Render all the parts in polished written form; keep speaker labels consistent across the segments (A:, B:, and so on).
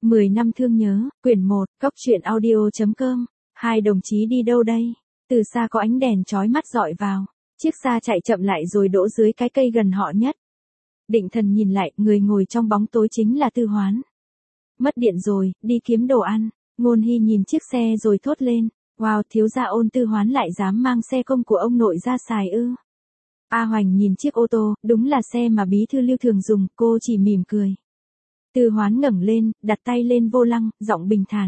A: 10 năm thương nhớ, quyển 1, Cốc truyện audio.com. Hai đồng chí đi đâu đây? Từ xa có ánh đèn chói mắt dọi vào. Chiếc xa chạy chậm lại rồi đỗ dưới cái cây gần họ nhất. Định Thần nhìn lại, người ngồi trong bóng tối chính là Tư Hoán. Mất điện rồi, đi kiếm đồ ăn. Ngôn Hy nhìn chiếc xe rồi thốt lên. Wow, thiếu gia Ôn Tư Hoán lại dám mang xe công của ông nội ra xài ư? A Hoành nhìn chiếc ô tô, đúng là xe mà bí thư Lưu thường dùng, cô chỉ mỉm cười. Tư Hoán ngẩng lên, đặt tay lên vô lăng, giọng bình thản.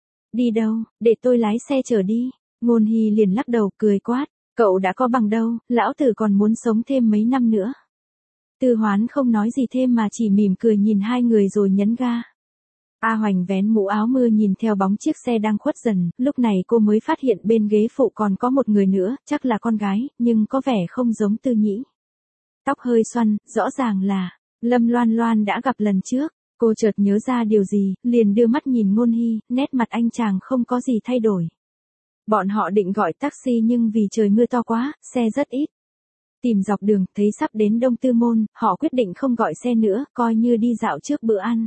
A: Đi đâu, để tôi lái xe chở đi. Ngôn Hy liền lắc đầu, cười quát. Cậu đã có bằng đâu, lão tử còn muốn sống thêm mấy năm nữa. Tư Hoán không nói gì thêm mà chỉ mỉm cười nhìn hai người rồi nhấn ga. A Hoành vén mũ áo mưa nhìn theo bóng chiếc xe đang khuất dần, lúc này cô mới phát hiện bên ghế phụ còn có một người nữa, chắc là con gái, nhưng có vẻ không giống Tư Nhĩ. Tóc hơi xoăn, rõ ràng là Lâm Loan Loan đã gặp lần trước. Cô chợt nhớ ra điều gì, liền đưa mắt nhìn Ngôn Hy, nét mặt anh chàng không có gì thay đổi. Bọn họ định gọi taxi nhưng vì trời mưa to quá, xe rất ít. Tìm dọc đường, thấy sắp đến Đông Tư Môn, họ quyết định không gọi xe nữa, coi như đi dạo trước bữa ăn.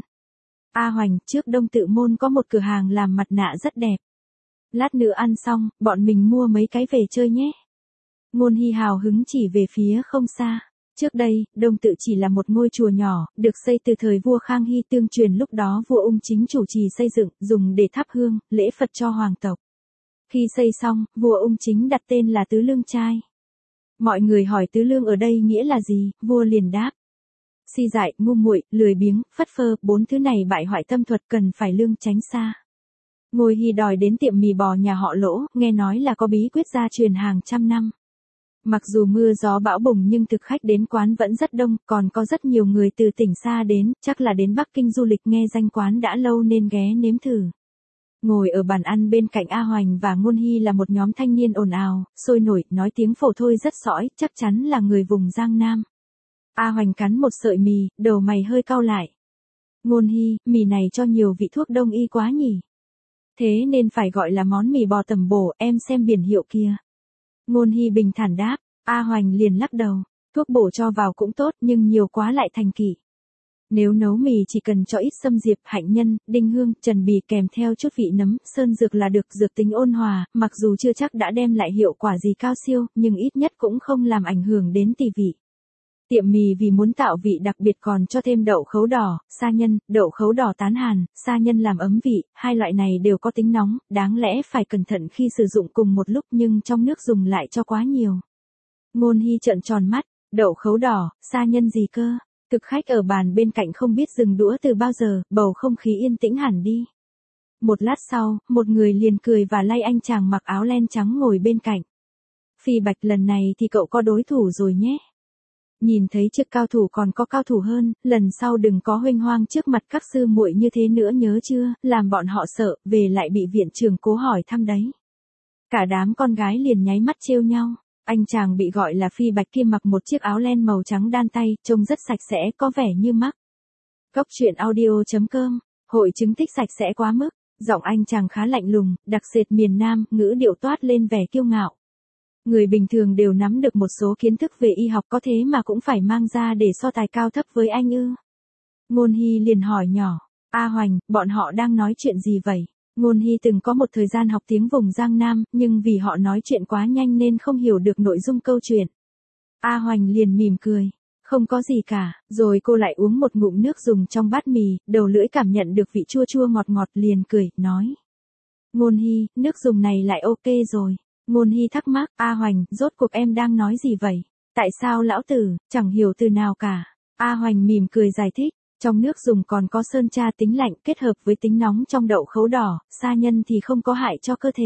A: A Hoành, trước Đông Tự Môn có một cửa hàng làm mặt nạ rất đẹp. Lát nữa ăn xong, bọn mình mua mấy cái về chơi nhé. Ngôn Hy hào hứng chỉ về phía không xa. Trước đây, Đông Tự chỉ là một ngôi chùa nhỏ, được xây từ thời vua Khang Hy tương truyền, lúc đó vua Ung Chính chủ trì xây dựng, dùng để thắp hương, lễ Phật cho hoàng tộc. Khi xây xong, vua Ung Chính đặt tên là Tứ Lương Trai. Mọi người hỏi Tứ Lương ở đây nghĩa là gì, vua liền đáp. Si dại, ngu muội, lười biếng, phất phơ, 4 thứ này bại hoại tâm thuật, cần phải lương tránh xa. Ngồi Hy đòi đến tiệm mì bò nhà họ Lỗ, nghe nói là có bí quyết gia truyền hàng trăm năm. Mặc dù mưa gió bão bùng nhưng thực khách đến quán vẫn rất đông, còn có rất nhiều người từ tỉnh xa đến, chắc là đến Bắc Kinh du lịch, nghe danh quán đã lâu nên ghé nếm thử. Ngồi ở bàn ăn bên cạnh A Hoành và Ngôn Hy là một nhóm thanh niên ồn ào, sôi nổi, nói tiếng phổ thôi rất sõi, chắc chắn là người vùng Giang Nam. A Hoành cắn một sợi mì, đầu mày hơi cau lại. Ngôn Hy, mì này cho nhiều vị thuốc đông y quá nhỉ? Thế nên phải gọi là món mì bò tẩm bổ, em xem biển hiệu kia. Ngôn Hy bình thản đáp, A Hoành liền lắc đầu, thuốc bổ cho vào cũng tốt nhưng nhiều quá lại thành kỵ. Nếu nấu mì chỉ cần cho ít sâm diệp, hạnh nhân, đinh hương, trần bì kèm theo chút vị nấm, sơn dược là được, dược tính ôn hòa, mặc dù chưa chắc đã đem lại hiệu quả gì cao siêu, nhưng ít nhất cũng không làm ảnh hưởng đến tỳ vị. Tiệm mì vì muốn tạo vị đặc biệt còn cho thêm đậu khấu đỏ, sa nhân, đậu khấu đỏ tán hàn, sa nhân làm ấm vị, hai loại này đều có tính nóng, đáng lẽ phải cẩn thận khi sử dụng cùng một lúc nhưng trong nước dùng lại cho quá nhiều. Ngôn Hy trợn tròn mắt, đậu khấu đỏ, sa nhân gì cơ? Thực khách ở bàn bên cạnh không biết dừng đũa từ bao giờ, bầu không khí yên tĩnh hẳn đi. Một lát sau, một người liền cười và lay anh chàng mặc áo len trắng ngồi bên cạnh. Phi Bạch, lần này thì cậu có đối thủ rồi nhé. Nhìn thấy trước cao thủ còn có cao thủ hơn, lần sau đừng có huênh hoang trước mặt các sư muội như thế nữa nhớ chưa, làm bọn họ sợ, về lại bị viện trưởng cố hỏi thăm đấy. Cả đám con gái liền nháy mắt trêu nhau. Anh chàng bị gọi là Phi Bạch kia mặc một chiếc áo len màu trắng đan tay, trông rất sạch sẽ, có vẻ như mắc. Cốc truyện audio.com, hội chứng tích sạch sẽ quá mức, giọng anh chàng khá lạnh lùng, đặc sệt miền Nam, ngữ điệu toát lên vẻ kiêu ngạo. Người bình thường đều nắm được một số kiến thức về y học, có thế mà cũng phải mang ra để so tài cao thấp với anh ư? Ngôn Hy liền hỏi nhỏ, A Hoành, bọn họ đang nói chuyện gì vậy? Ngôn Hy từng có một thời gian học tiếng vùng Giang Nam, nhưng vì họ nói chuyện quá nhanh nên không hiểu được nội dung câu chuyện. A Hoành liền mỉm cười, không có gì cả, rồi cô lại uống một ngụm nước dùng trong bát mì, đầu lưỡi cảm nhận được vị chua chua ngọt ngọt liền cười, nói. Ngôn Hy, nước dùng này lại ok rồi. Ngôn Hy thắc mắc, A Hoành, rốt cuộc em đang nói gì vậy? Tại sao lão tử, chẳng hiểu từ nào cả. A Hoành mỉm cười giải thích, trong nước dùng còn có sơn tra tính lạnh kết hợp với tính nóng trong đậu khấu đỏ, sa nhân thì không có hại cho cơ thể.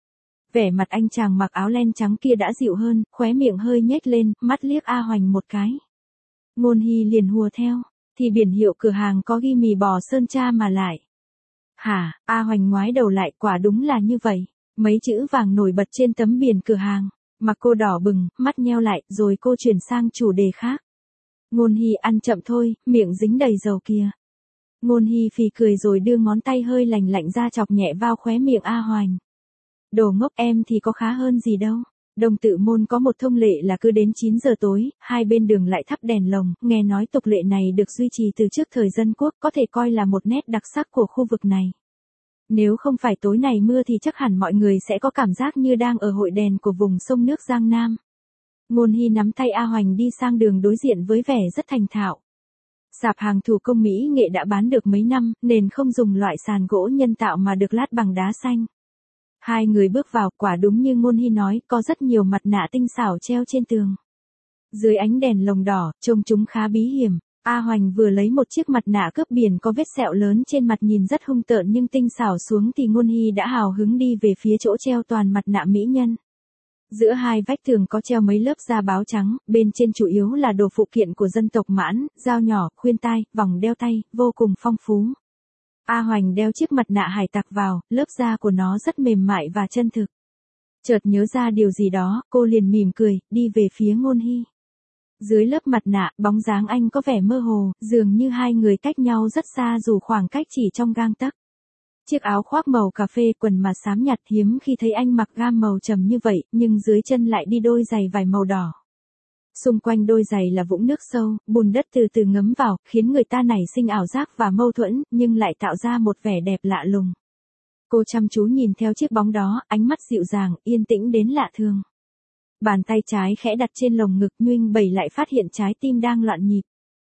A: Vẻ mặt anh chàng mặc áo len trắng kia đã dịu hơn, khóe miệng hơi nhếch lên, mắt liếc A Hoành một cái. Ngôn Hy liền hùa theo, thì biển hiệu cửa hàng có ghi mì bò sơn tra mà lại. Hả? A Hoành ngoái đầu lại, quả đúng là như vậy. Mấy chữ vàng nổi bật trên tấm biển cửa hàng, mặt cô đỏ bừng, mắt nheo lại, rồi cô chuyển sang chủ đề khác. Ngôn Hy ăn chậm thôi, miệng dính đầy dầu kìa. Ngôn Hy phì cười rồi đưa ngón tay hơi lành lạnh ra chọc nhẹ vào khóe miệng A Hoành. Đồ ngốc, em thì có khá hơn gì đâu. Đông Tự Môn có một thông lệ là cứ đến 9 giờ tối, hai bên đường lại thắp đèn lồng, nghe nói tục lệ này được duy trì từ trước thời dân quốc, có thể coi là một nét đặc sắc của khu vực này. Nếu không phải tối này mưa thì chắc hẳn mọi người sẽ có cảm giác như đang ở hội đèn của vùng sông nước Giang Nam. Ngôn Hy nắm tay A Hoành đi sang đường đối diện với vẻ rất thành thạo. Sạp hàng thủ công mỹ nghệ đã bán được mấy năm, nên không dùng loại sàn gỗ nhân tạo mà được lát bằng đá xanh. Hai người bước vào, quả đúng như Ngôn Hy nói, có rất nhiều mặt nạ tinh xảo treo trên tường. Dưới ánh đèn lồng đỏ, trông chúng khá bí hiểm. A Hoành vừa lấy một chiếc mặt nạ cướp biển có vết sẹo lớn trên mặt nhìn rất hung tợn nhưng tinh xảo xuống thì Ngôn Hy đã hào hứng đi về phía chỗ treo toàn mặt nạ mỹ nhân. Giữa hai vách tường có treo mấy lớp da báo trắng, bên trên chủ yếu là đồ phụ kiện của dân tộc Mãn, dao nhỏ, khuyên tai, vòng đeo tay, vô cùng phong phú. A Hoành đeo chiếc mặt nạ hải tặc vào, lớp da của nó rất mềm mại và chân thực. Chợt nhớ ra điều gì đó, cô liền mỉm cười, đi về phía Ngôn Hy. Dưới lớp mặt nạ, bóng dáng anh có vẻ mơ hồ, dường như hai người cách nhau rất xa dù khoảng cách chỉ trong gang tấc. Chiếc áo khoác màu cà phê, quần mà xám nhạt, hiếm khi thấy anh mặc gam màu trầm như vậy, nhưng dưới chân lại đi đôi giày vải màu đỏ. Xung quanh đôi giày là vũng nước sâu, bùn đất từ từ ngấm vào, khiến người ta nảy sinh ảo giác và mâu thuẫn, nhưng lại tạo ra một vẻ đẹp lạ lùng. Cô chăm chú nhìn theo chiếc bóng đó, ánh mắt dịu dàng, yên tĩnh đến lạ thường. Bàn tay trái khẽ đặt trên lồng ngực, nhuinh bẩy lại phát hiện trái tim đang loạn nhịp.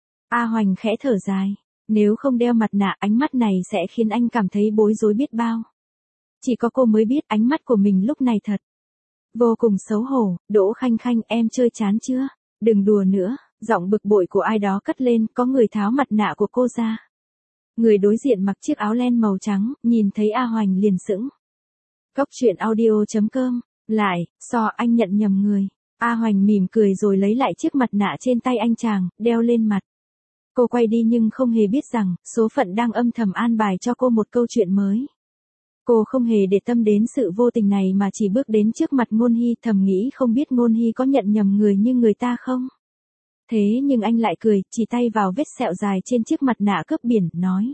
A: A Hoành khẽ thở dài. Nếu không đeo mặt nạ, ánh mắt này sẽ khiến anh cảm thấy bối rối biết bao. Chỉ có cô mới biết ánh mắt của mình lúc này thật vô cùng xấu hổ. Đỗ Khanh Khanh, em chơi chán chưa? Đừng đùa nữa. Giọng bực bội của ai đó cất lên, có người tháo mặt nạ của cô ra. Người đối diện mặc chiếc áo len màu trắng, nhìn thấy A Hoành liền sững. Cốc truyện audio.com. Lại, anh nhận nhầm người. A Hoành mỉm cười rồi lấy lại chiếc mặt nạ trên tay anh chàng, đeo lên mặt. Cô quay đi nhưng không hề biết rằng, số phận đang âm thầm an bài cho cô một câu chuyện mới. Cô không hề để tâm đến sự vô tình này mà chỉ bước đến trước mặt Ngôn Hy, thầm nghĩ không biết Ngôn Hy có nhận nhầm người như người ta không. Thế nhưng anh lại cười, chỉ tay vào vết sẹo dài trên chiếc mặt nạ cướp biển, nói.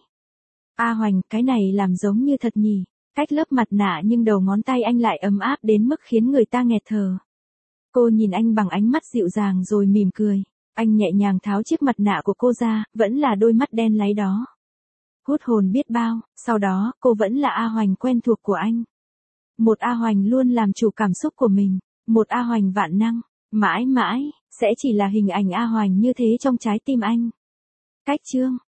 A: A Hoành, cái này làm giống như thật nhỉ. Cách lớp mặt nạ nhưng đầu ngón tay anh lại ấm áp đến mức khiến người ta nghẹt thở. Cô nhìn anh bằng ánh mắt dịu dàng rồi mỉm cười. Anh nhẹ nhàng tháo chiếc mặt nạ của cô ra, vẫn là đôi mắt đen láy đó. Hút hồn biết bao, sau đó, cô vẫn là A Hoành quen thuộc của anh. Một A Hoành luôn làm chủ cảm xúc của mình, một A Hoành vạn năng, mãi mãi, sẽ chỉ là hình ảnh A Hoành như thế trong trái tim anh. Cách chương